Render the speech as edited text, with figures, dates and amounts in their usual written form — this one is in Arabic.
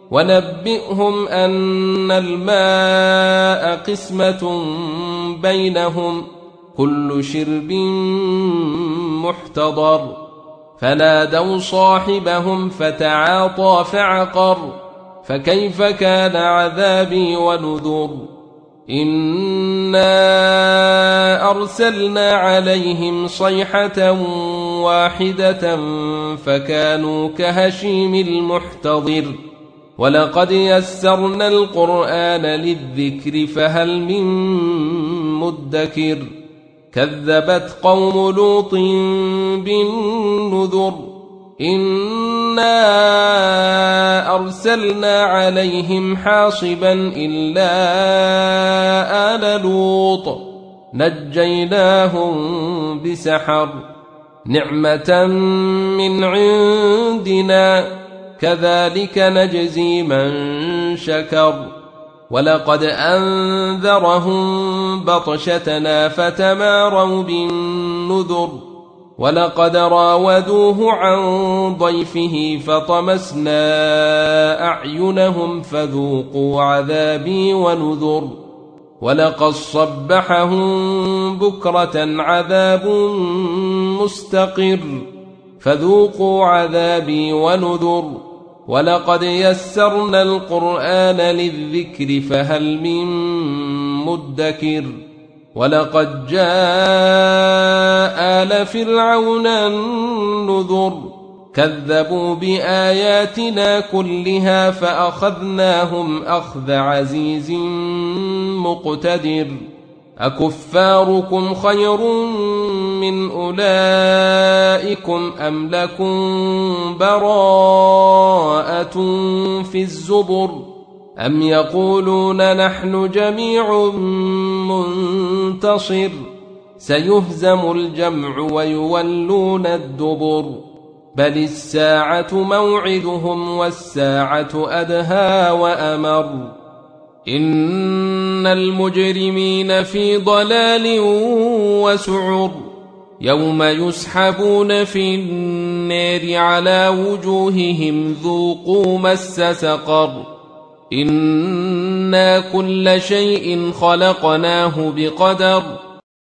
ونبئهم أن الماء قسمة بينهم كل شرب محتضر فنادوا صاحبهم فتعاطى فعقر فكيف كان عذابي ونذر إنا أرسلنا عليهم صيحة واحدة فكانوا كهشيم المحتضر ولقد يسرنا القرآن للذكر فهل من مدكر كذبت قوم لوط بالنذر إنا أرسلنا عليهم حاصبا إلا آل لوط نجيناهم بسحر نعمة من عندنا كذلك نجزي من شكر ولقد أنذرهم بطشتنا فتماروا بالنذر ولقد راودوه عن ضيفه فطمسنا أعينهم فذوقوا عذابي ونذر ولقد صبحهم بكرة عذاب مستقر فذوقوا عذابي ونذر ولقد يسرنا القرآن للذكر فهل من مدكر ولقد جاء آل فرعون النذر كذبوا بآياتنا كلها فأخذناهم أخذ عزيز مقتدر أكفاركم خير من أولئكم أم لكم براءة في الزبر أم يقولون نحن جميع منتصر سيهزم الجمع ويولون الدبر بل الساعة موعدهم والساعة أدهى وأمر إن المجرمين في ضلال وسعر يوم يسحبون في النار على وجوههم ذوقوا مس سقر إنا كل شيء خلقناه بقدر